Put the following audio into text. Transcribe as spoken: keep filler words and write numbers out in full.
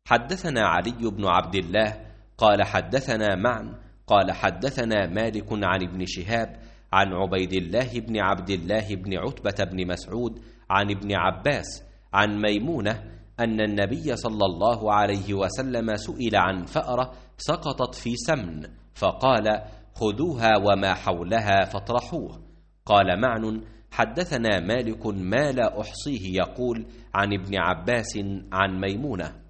حدثنا علي بن عبد الله قال حدثنا معن قال حدثنا مالك عن ابن شهاب عن عبيد الله بن عبد الله بن عتبة بن مسعود عن ابن عباس عن ميمونة أن النبي صلى الله عليه وسلم سئل عن فأرة سقطت في سمن فقال: خذوها وما حولها فاطرحوه. قال معن: حدثنا مالك ما لا أحصيه يقول عن ابن عباس عن ميمونة.